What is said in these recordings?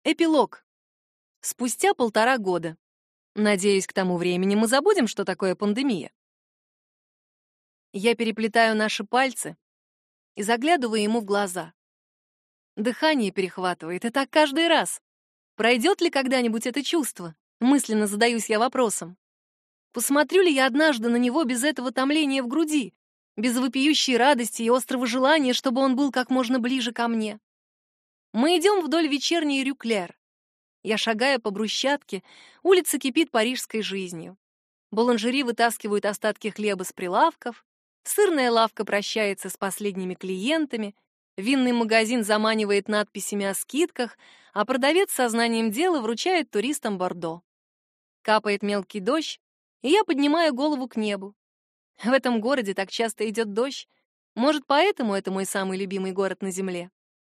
Эпилог. Спустя 1,5 года. Надеюсь, к тому времени мы забудем, что такое пандемия. Я переплетаю наши пальцы и заглядываю ему в глаза. Дыхание перехватывает, и так каждый раз. Пройдет ли когда-нибудь это чувство? Мысленно задаюсь я вопросом. Посмотрю ли я однажды на него без этого томления в груди, без вопиющей радости и острого желания, чтобы он был как можно ближе ко мне? Мы идем вдоль вечерней Рю-Клер. Я шагаю по брусчатке, улица кипит парижской жизнью. Буланжери вытаскивают остатки хлеба с прилавков, сырная лавка прощается с последними клиентами, винный магазин заманивает надписями о скидках, а продавец со знанием дела вручает туристам Бордо. Капает мелкий дождь, и я поднимаю голову к небу. В этом городе так часто идет дождь. Может, поэтому это мой самый любимый город на земле?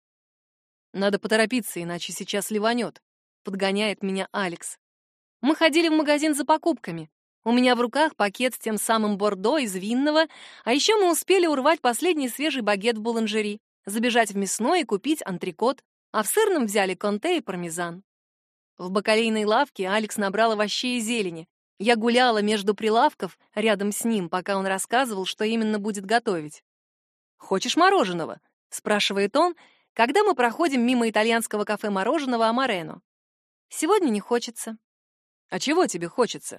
Надо поторопиться, иначе сейчас ливанет. Подгоняет меня Алекс. Мы ходили в магазин за покупками. У меня в руках пакет с тем самым бордо из винного, а еще мы успели урвать последний свежий багет в буланжери, забежать в мясной и купить антрекот, а в сырном взяли конте и пармезан. В бакалейной лавке Алекс набрал овощей и зелени. Я гуляла между прилавков рядом с ним, пока он рассказывал, что именно будет готовить. «Хочешь мороженого?» — спрашивает он, когда мы проходим мимо итальянского кафе мороженого Амарено. «Сегодня не хочется». «А чего тебе хочется?»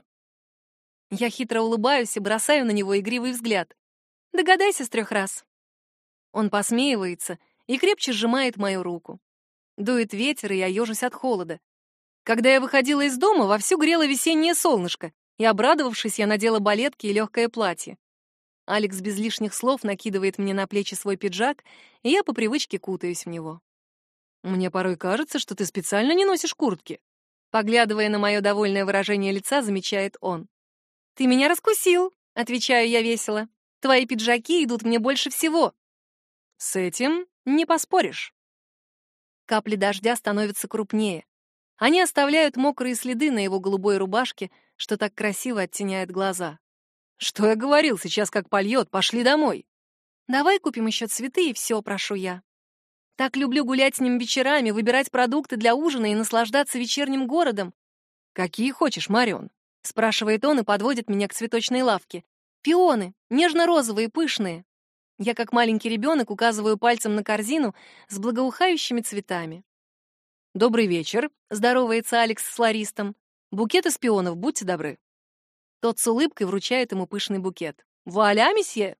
Я хитро улыбаюсь и бросаю на него игривый взгляд. «Догадайся с 3 раз». Он посмеивается и крепче сжимает мою руку. Дует ветер, и я ежусь от холода. Когда я выходила из дома, вовсю грело весеннее солнышко, и, обрадовавшись, я надела балетки и легкое платье. Алекс без лишних слов накидывает мне на плечи свой пиджак, и я по привычке кутаюсь в него. «Мне порой кажется, что ты специально не носишь куртки», поглядывая на мое довольное выражение лица, замечает он. «Ты меня раскусил», — отвечаю я весело. «Твои пиджаки идут мне больше всего». С этим не поспоришь. Капли дождя становятся крупнее. Они оставляют мокрые следы на его голубой рубашке, что так красиво оттеняет глаза. «Что я говорил, сейчас как польет, пошли домой». «Давай купим еще цветы, и все, прошу я. Так люблю гулять с ним вечерами, выбирать продукты для ужина и наслаждаться вечерним городом». «Какие хочешь, Марион?» — спрашивает он и подводит меня к цветочной лавке. «Пионы, нежно-розовые, пышные». Я, как маленький ребенок, указываю пальцем на корзину с благоухающими цветами. «Добрый вечер», — здоровается Алекс с флористом. «Букет из пионов, будьте добры». Тот с улыбкой вручает ему пышный букет. «Вуаля, месье!»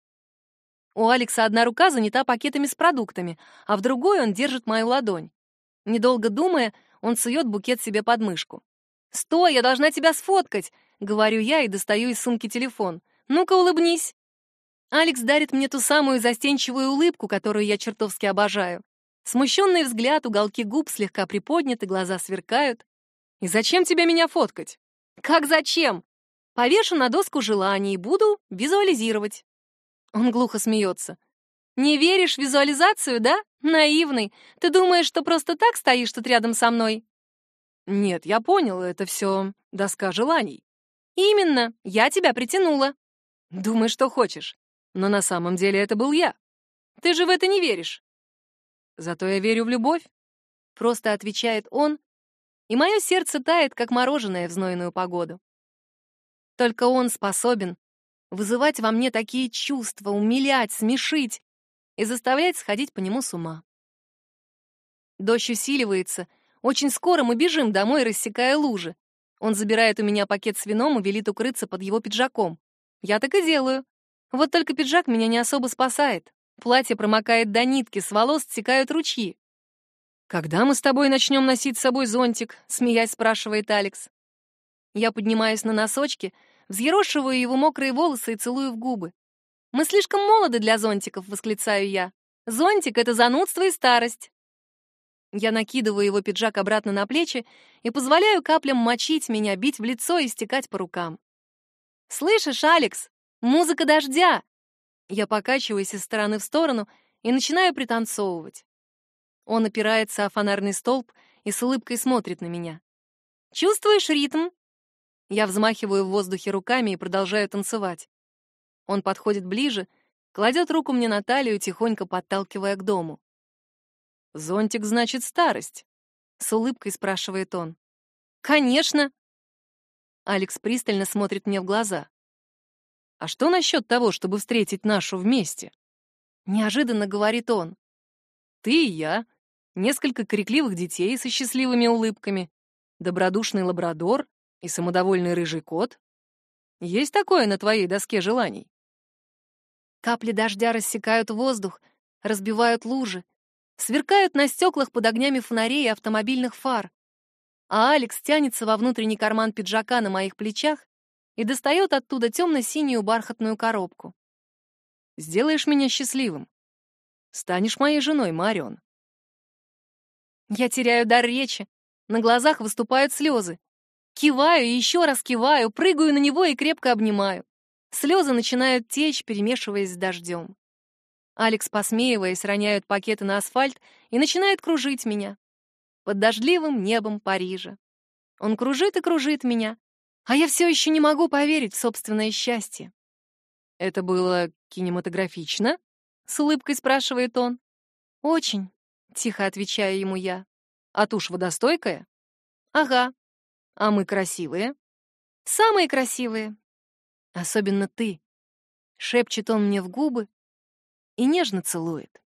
У Алекса одна рука занята пакетами с продуктами, а в другой он держит мою ладонь. Недолго думая, он сует букет себе под мышку. «Стой, я должна тебя сфоткать!» — говорю я и достаю из сумки телефон. «Ну-ка, улыбнись!» Алекс дарит мне ту самую застенчивую улыбку, которую я чертовски обожаю. Смущенный взгляд, уголки губ слегка приподняты, глаза сверкают. «И зачем тебе меня фоткать?» «Как зачем? Повешу на доску желаний и буду визуализировать». Он глухо смеется. «Не веришь в визуализацию, да? Наивный. Ты думаешь, что просто так стоишь тут рядом со мной?» «Нет, я понял, это все доска желаний». «Именно, я тебя притянула». «Думай, что хочешь. Но на самом деле это был я. Ты же в это не веришь». «Зато я верю в любовь», — просто отвечает он, и мое сердце тает, как мороженое в знойную погоду. Только он способен вызывать во мне такие чувства, умилять, смешить и заставлять сходить по нему с ума. Дождь усиливается. Очень скоро мы бежим домой, рассекая лужи. Он забирает у меня пакет с вином и велит укрыться под его пиджаком. Я так и делаю. Вот только пиджак меня не особо спасает. Платье промокает до нитки, с волос стекают ручьи. «Когда мы с тобой начнем носить с собой зонтик?» — смеясь спрашивает Алекс. Я поднимаюсь на носочки, взъерошиваю его мокрые волосы и целую в губы. «Мы слишком молоды для зонтиков», — восклицаю я. «Зонтик — это занудство и старость». Я накидываю его пиджак обратно на плечи и позволяю каплям мочить меня, бить в лицо и стекать по рукам. «Слышишь, Алекс? Музыка дождя!» Я покачиваюсь из стороны в сторону и начинаю пританцовывать. Он опирается о фонарный столб и с улыбкой смотрит на меня. «Чувствуешь ритм?» Я взмахиваю в воздухе руками и продолжаю танцевать. Он подходит ближе, кладет руку мне на талию, тихонько подталкивая к дому. «Зонтик значит старость». С улыбкой спрашивает он. Конечно. Алекс пристально смотрит мне в глаза. А что насчет того, чтобы встретить нашу вместе? Неожиданно говорит он. Ты и я, несколько крикливых детей со счастливыми улыбками, добродушный лабрадор и самодовольный рыжий кот. Есть такое на твоей доске желаний? Капли дождя рассекают воздух, разбивают лужи, сверкают на стеклах под огнями фонарей и автомобильных фар. А Алекс тянется во внутренний карман пиджака на моих плечах и достает оттуда темно-синюю бархатную коробку. «Сделаешь меня счастливым. Станешь моей женой, Марион». Я теряю дар речи, на глазах выступают слезы. Киваю и еще раз киваю, прыгаю на него и крепко обнимаю. Слезы начинают течь, перемешиваясь с дождем. Алекс, посмеиваясь, роняет пакеты на асфальт и начинает кружить меня. Под дождливым небом Парижа. Он кружит и кружит меня, а я все еще не могу поверить в собственное счастье. «Это было кинематографично?» — с улыбкой спрашивает он. «Очень», — тихо отвечаю ему я. «А тушь водостойкая?» «Ага». «А мы красивые?» «Самые красивые». «Особенно ты», — шепчет он мне в губы и нежно целует.